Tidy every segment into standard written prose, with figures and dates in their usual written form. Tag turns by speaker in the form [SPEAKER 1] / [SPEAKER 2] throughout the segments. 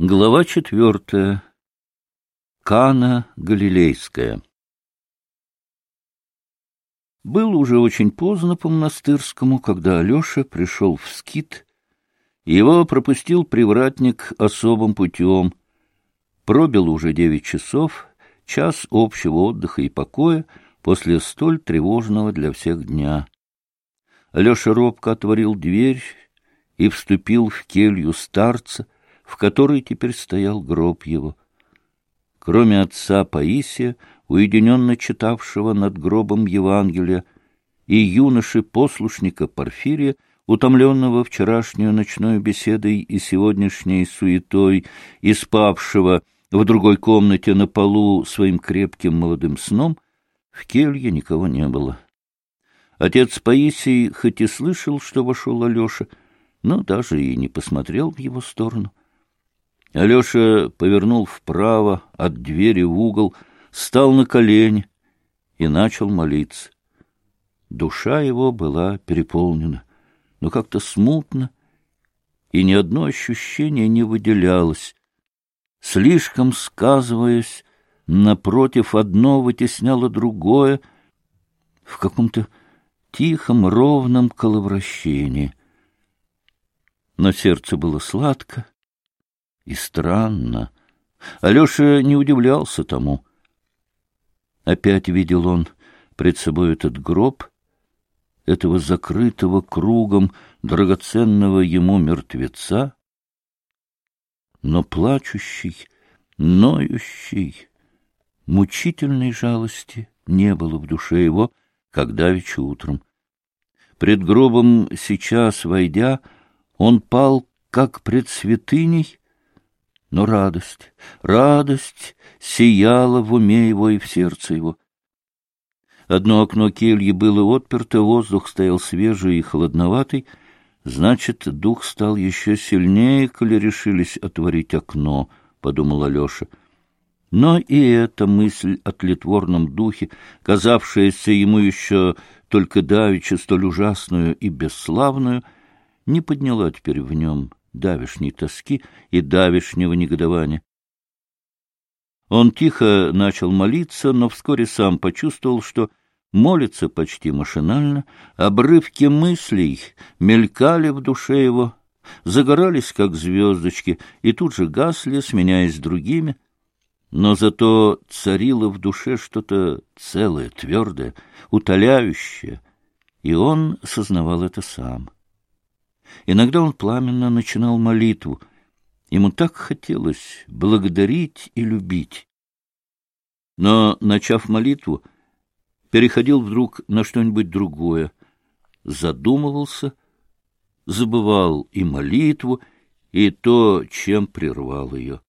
[SPEAKER 1] Глава 4. Кана Галилейская. Было уже очень поздно по монастырскому, когда Алеша пришел в скит, и его пропустил привратник особым путем. Пробило уже 9 часов, час общего отдыха и покоя после столь тревожного для всех дня. Алеша робко отворил дверь и вступил в келью старца, в которой теперь стоял гроб его. Кроме отца Паисия, уединенно читавшего над гробом Евангелия, и юноши-послушника Порфирия, утомленного вчерашнюю ночной беседой и сегодняшней суетой, и спавшего в другой комнате на полу своим крепким молодым сном, в келье никого не было. Отец Паисий хоть и слышал, что вошел Алеша, но даже и не посмотрел в его сторону. Алеша повернул вправо от двери в угол, стал на колени и начал молиться. Душа его была переполнена, но как-то смутно, и ни одно ощущение не выделялось. Слишком сказываясь, напротив, одно вытесняло другое в каком-то тихом, ровном коловращении. Но сердце было сладко и странно. Алеша не удивлялся тому. Опять видел он пред собой этот гроб, этого закрытого кругом драгоценного ему мертвеца, но плачущий, ноющий, мучительной жалости не было в душе его, как давеча утром. Пред гробом сейчас, войдя, он пал, как пред святыней, но радость сияла в уме его и в сердце его. Одно окно кельи было отперто, воздух стоял свежий и холодноватый, значит, дух стал еще сильнее, коли решились отворить окно, — подумал Алеша. Но и эта мысль о тлетворном духе, казавшаяся ему еще только давеча столь ужасную и бесславную, не подняла теперь в нем давешней тоски и давешнего негодования. Он тихо начал молиться, но вскоре сам почувствовал, что молится почти машинально, обрывки мыслей мелькали в душе его, загорались, как звездочки, и тут же гасли, сменяясь другими, но зато царило в душе что-то целое, твердое, утоляющее, и он сознавал это сам. Иногда он пламенно начинал молитву. Ему так хотелось благодарить и любить. Но, начав молитву, переходил вдруг на что-нибудь другое, задумывался, забывал и молитву, и то, чем прервал ее.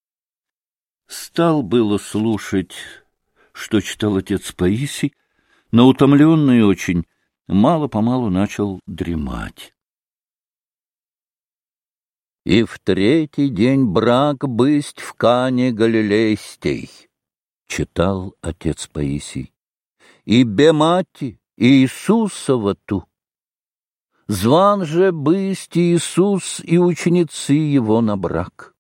[SPEAKER 1] Стал было слушать, что читал отец Паисий, но, утомленный очень, мало-помалу начал дремать. «И в третий день брак бысть в Кане Галилейстей», — читал отец Паисий, «и бемати Иисусова ту. Зван же бысть Иисус и ученицы его на брак».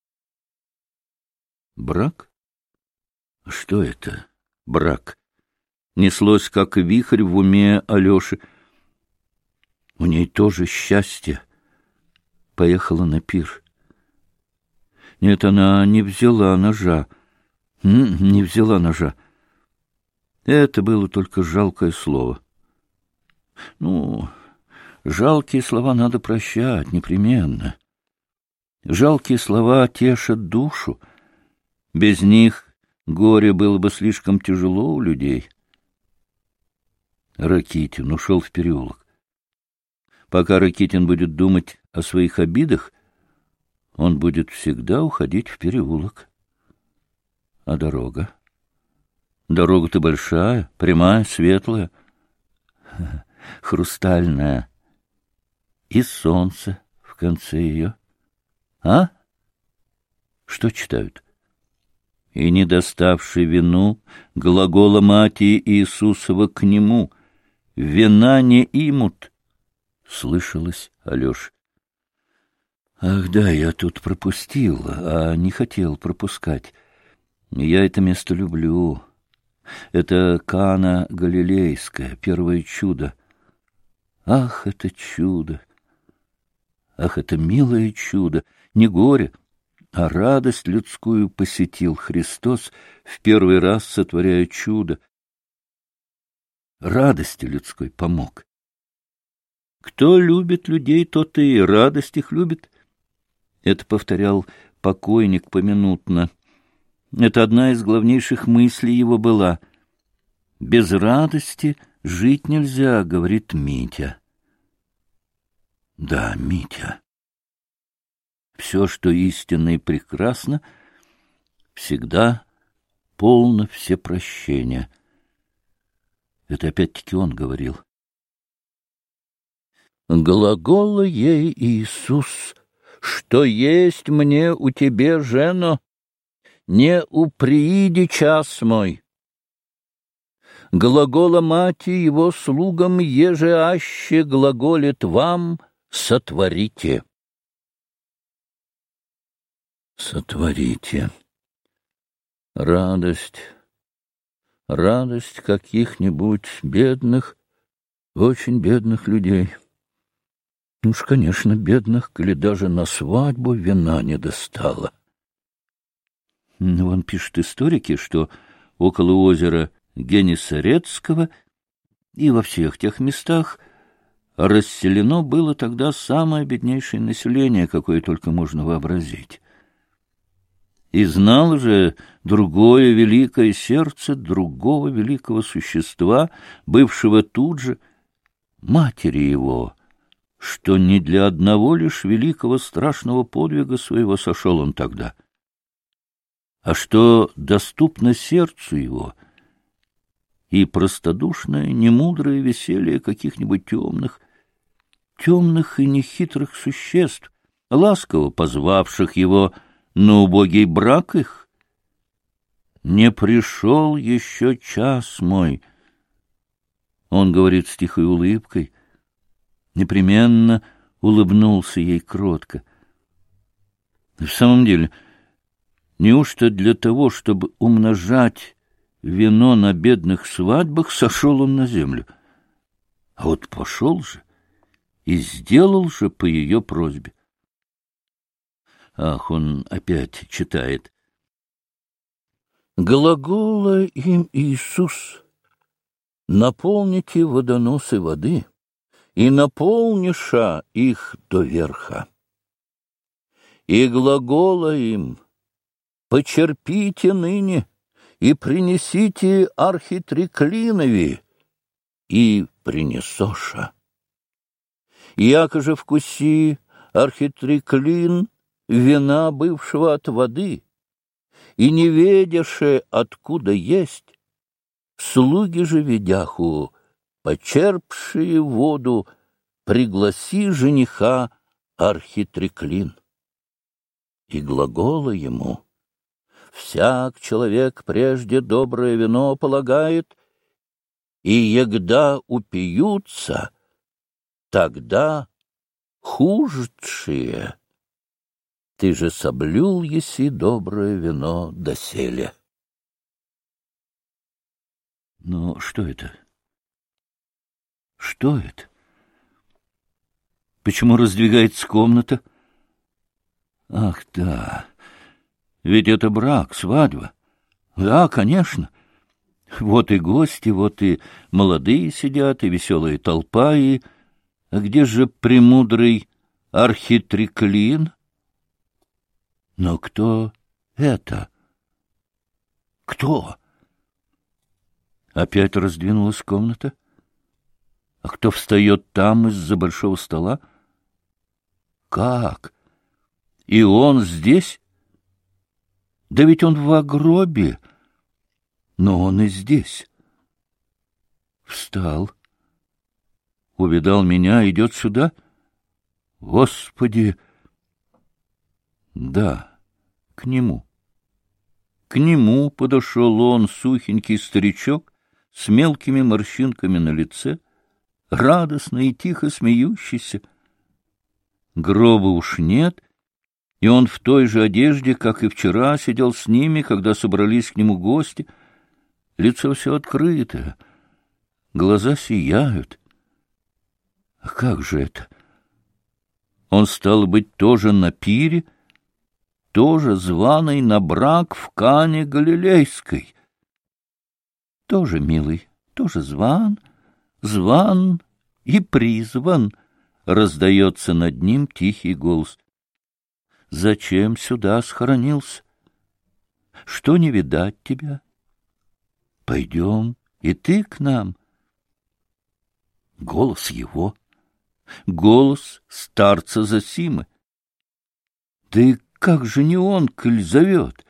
[SPEAKER 1] Брак? Что это, брак? Неслось, как вихрь в уме Алеши. У ней тоже счастье. Поехала на пир. Нет, она не взяла ножа. Не взяла ножа. Это было только жалкое слово. Ну, жалкие слова надо прощать непременно. Жалкие слова тешат душу. Без них горе было бы слишком тяжело у людей. Ракитин ушел в переулок. Пока Ракитин будет думать о своих обидах, он будет всегда уходить в переулок. А дорога? Дорога-то большая, прямая, светлая, хрустальная. И солнце в конце ее. А? Что читают? «И не доставший вину глагола Мати Иисусова к нему, вина не имут», — слышалось Алёше. Ах да, я тут пропустил, а не хотел пропускать. Я это место люблю. Это Кана Галилейская, первое чудо. Ах, это чудо! Ах, это милое чудо! Не горе, а радость людскую посетил Христос, в первый раз сотворяя чудо. Радости людской помог. Кто любит людей, тот и радость их любит. Это повторял покойник поминутно. Это одна из главнейших мыслей его была. «Без радости жить нельзя», — говорит Митя. Да, Митя. Все, что истинно и прекрасно, всегда полно всепрощения. Это опять-таки он говорил. Глагола ей Иисус, что есть мне у тебе, жено, не уприиди час мой. Глагола мати его слугам, еже аще глаголит вам, сотворите. Сотворите. Радость каких-нибудь бедных, очень бедных людей. Уж, конечно, бедных, коли даже на свадьбу вина не достало. Вон пишут историки, что около озера Генесарецкого и во всех тех местах расселено было тогда самое беднейшее население, какое только можно вообразить. И знал же другое великое сердце другого великого существа, бывшего тут же, матери его, что не для одного лишь великого страшного подвига своего сошел он тогда, а что доступно сердцу его и простодушное, немудрое веселье каких-нибудь темных и нехитрых существ, ласково позвавших его на убогий брак их. «Не пришел еще час мой», — он говорит с тихой улыбкой, непременно улыбнулся ей кротко. В самом деле, неужто для того, чтобы умножать вино на бедных свадьбах, сошел он на землю? А вот пошел же и сделал же по ее просьбе. Ах, он опять читает. «Глагола им Иисус, наполните водоносы воды, и наполниша их до верха. И глагола им, почерпите ныне, и принесите архитриклинови, и принесоша. Яко же вкуси архитриклин вина бывшего от воды, и не ведяше, откуда есть, слуги же ведяху, почерпшие воду, пригласи жениха архитриклин. И глагола ему, всяк человек прежде доброе вино полагает, и егда упьются, тогда хужшие. Ты же соблюл еси доброе вино доселе. Но что это? Что это? Почему раздвигается комната? Ах, да, ведь это брак, свадьба. Да, конечно. Вот и гости, вот и молодые сидят, и веселая толпа, и... А где же премудрый архитриклин? Но кто это? Кто? Опять раздвинулась комната. А кто встает там из-за большого стола? Как? И он здесь? Да ведь он в гробе. Но он и здесь. Встал. Увидал меня, идет сюда. Господи! Да, к нему. К нему подошел он, сухенький старичок, с мелкими морщинками на лице, радостно и тихо смеющийся. Гроба уж нет, И он в той же одежде, как и вчера, сидел с ними, когда собрались к нему гости. Лицо все открыто, глаза сияют. А как же это? Он, стал быть, тоже на пире, тоже званый на брак в Кане Галилейской. Тоже, милый, тоже зван и призван, раздается над ним тихий голос. Зачем сюда схоронился? Что не видать тебя? Пойдем, и ты к нам. Голос его, голос старца Зосимы. Да и как же не он, коль зовет?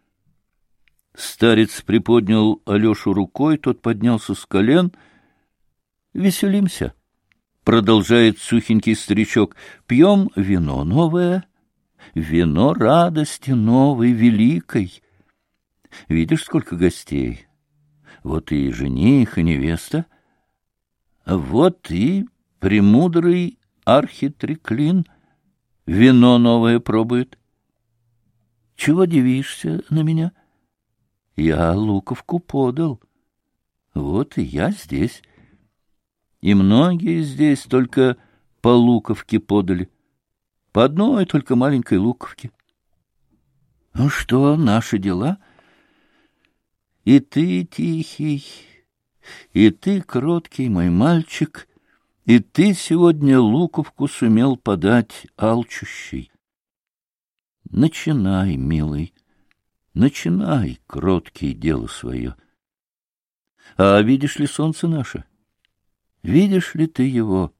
[SPEAKER 1] Старец приподнял Алешу рукой, тот поднялся с колен. «Веселимся», — продолжает сухенький старичок, — «пьем вино новое, вино радости новой, великой. Видишь, сколько гостей? Вот и жених, и невеста, а вот и премудрый архитреклин вино новое пробует. Чего дивишься на меня? Я луковку подал. Вот и я здесь. И многие здесь только по луковке подали. По одной только маленькой луковке. Ну что, наши дела? И ты тихий, и ты кроткий, мой мальчик, и ты сегодня луковку сумел подать алчущей. Начинай, милый, начинай, кроткий, дело свое. А видишь ли солнце наше? Видишь ли ты его?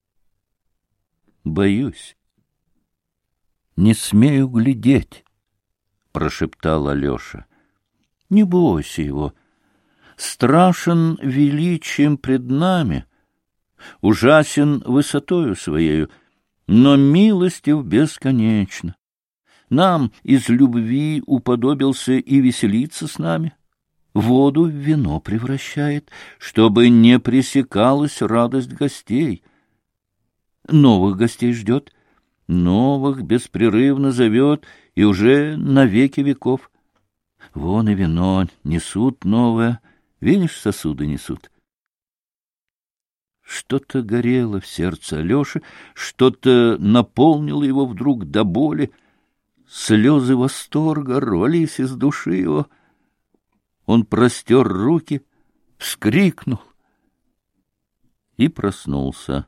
[SPEAKER 1] Боюсь. Не смею глядеть, — прошептал Алеша. Не бойся его. Страшен величием пред нами, ужасен высотою своею, но милостив бесконечно. Нам из любви уподобился и веселится с нами. Воду в вино превращает, чтобы не пресекалась радость гостей. Новых гостей ждет, новых беспрерывно зовет и уже на веки веков. Вон и вино несут новое, видишь, сосуды несут. Что-то горело в сердце Алеши, что-то наполнило его вдруг до боли. Слезы восторга рвались из души его. Он простер руки, вскрикнул и проснулся.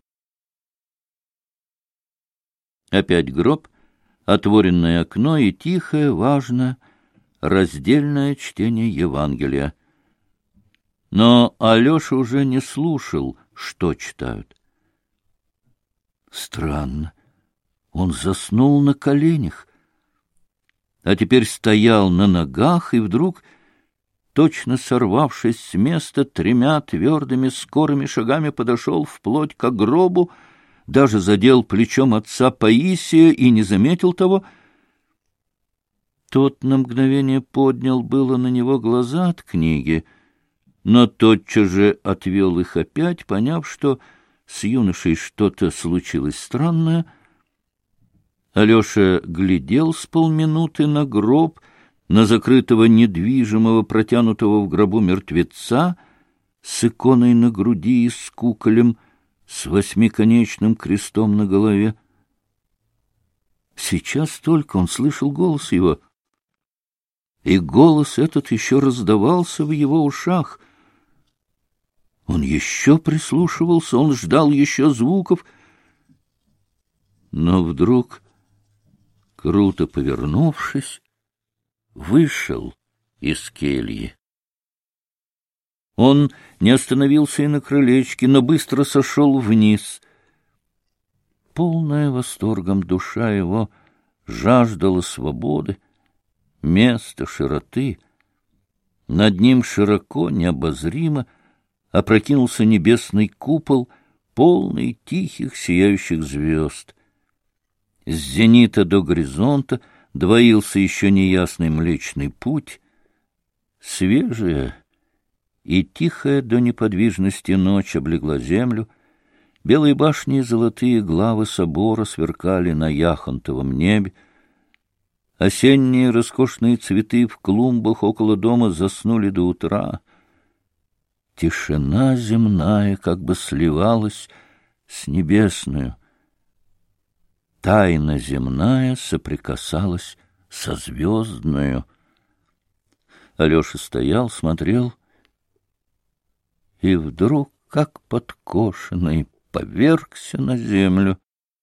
[SPEAKER 1] Опять гроб, отворенное окно и тихое, важное, раздельное чтение Евангелия. Но Алеша уже не слушал, что читают. Странно, он заснул на коленях, а теперь стоял на ногах и вдруг, точно сорвавшись с места, 3 твердыми скорыми шагами подошел вплоть к гробу, даже задел плечом отца Паисия и не заметил того. Тот на мгновение поднял было на него глаза от книги, но тотчас же отвел их опять, поняв, что с юношей что-то случилось странное. Алеша глядел с полминуты на гроб, на закрытого недвижимого, протянутого в гробу мертвеца с иконой на груди и с куколем, с 8-конечным крестом на голове. Сейчас только он слышал голос его, и голос этот еще раздавался в его ушах. Он еще прислушивался, он ждал еще звуков, но вдруг, круто повернувшись, вышел из кельи. Он не остановился и на крылечке, но быстро сошел вниз. Полная восторгом душа его жаждала свободы, места, широты. Над ним широко, необозримо опрокинулся небесный купол, полный тихих сияющих звезд. С зенита до горизонта двоился еще неясный Млечный Путь, свежая и тихая до неподвижности ночь облегла землю, белые башни и золотые главы собора сверкали на яхонтовом небе, Осенние роскошные цветы в клумбах около дома заснули до утра. Тишина земная как бы сливалась с небесную. Тайна земная соприкасалась со звездную. Алеша стоял, смотрел, и вдруг, как подкошенный, повергся на землю.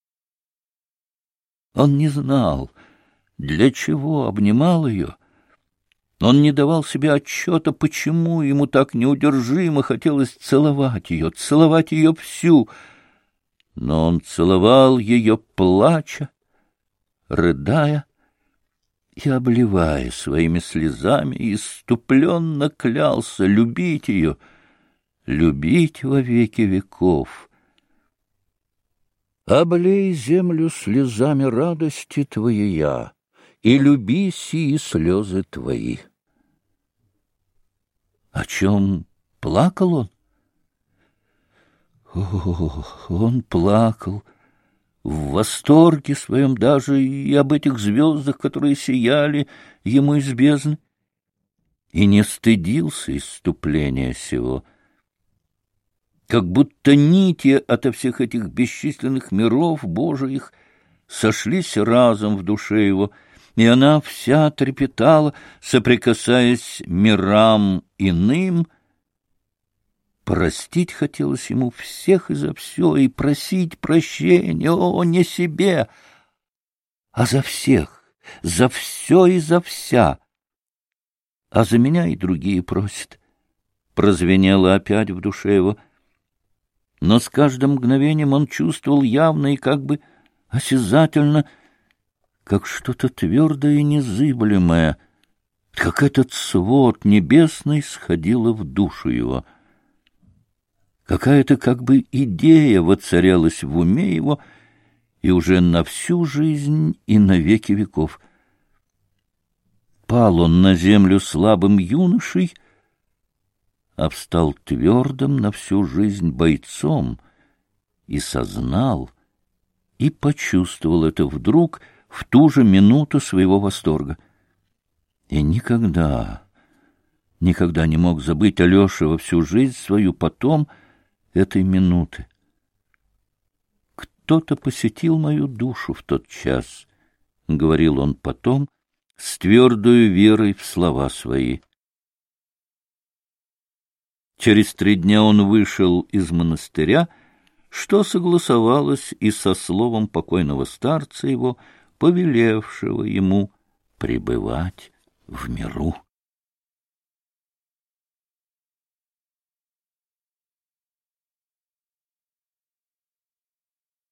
[SPEAKER 1] Он не знал, для чего обнимал ее. Он не давал себе отчета, почему ему так неудержимо хотелось целовать ее всю. Но он целовал ее, плача, рыдая и обливая своими слезами, и исступленно клялся любить ее, любить во веки веков. Облей землю слезами радости твоя, и люби сии слезы твои. О чем плакал он? Ох, он плакал в восторге своем даже и об этих звездах, которые сияли ему из бездны, и не стыдился исступления сего. Как будто нити ото всех этих бесчисленных миров Божиих сошлись разом в душе его, и она вся трепетала, соприкасаясь мирам иным. Простить хотелось ему всех и за все, и просить прощения, не себе, а за всех, за все и за вся. А за меня и другие просят. Прозвенело опять в душе его. Но с каждым мгновением он чувствовал явно и как бы осязательно, как что-то твердое и незыблемое, как этот свод небесный сходило в душу его. Какая-то как бы идея воцарялась в уме его и уже на всю жизнь и на веки веков. Пал он на землю слабым юношей, а встал твердым на всю жизнь бойцом и сознал, и почувствовал это вдруг в ту же минуту своего восторга. И никогда не мог забыть Алеша во всю жизнь свою потом этой минуты. «Кто-то посетил мою душу в тот час», — говорил он потом, с твердою верой в слова свои. Через 3 дня он вышел из монастыря, что согласовалось и со словом покойного старца его, повелевшего ему пребывать в миру.